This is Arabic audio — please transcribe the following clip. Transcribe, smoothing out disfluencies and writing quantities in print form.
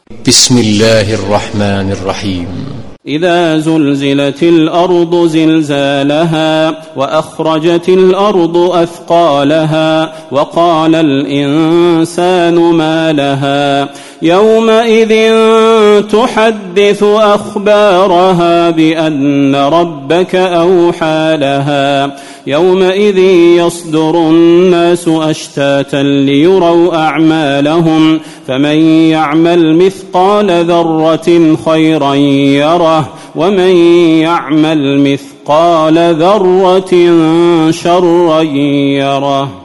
بسم الله الرحمن الرحيم. إذا زلزلت الأرض زلزالها وأخرجت الأرض أثقالها وقال الإنسان ما لها يومئذ تحدث أخبارها بأن ربك أوحى لها يومئذ يصدر الناس أشتاتا ليروا أعمالهم فمن يعمل مثقال ذرة خيرا يره ومن يعمل مثقال ذرة شرا يره.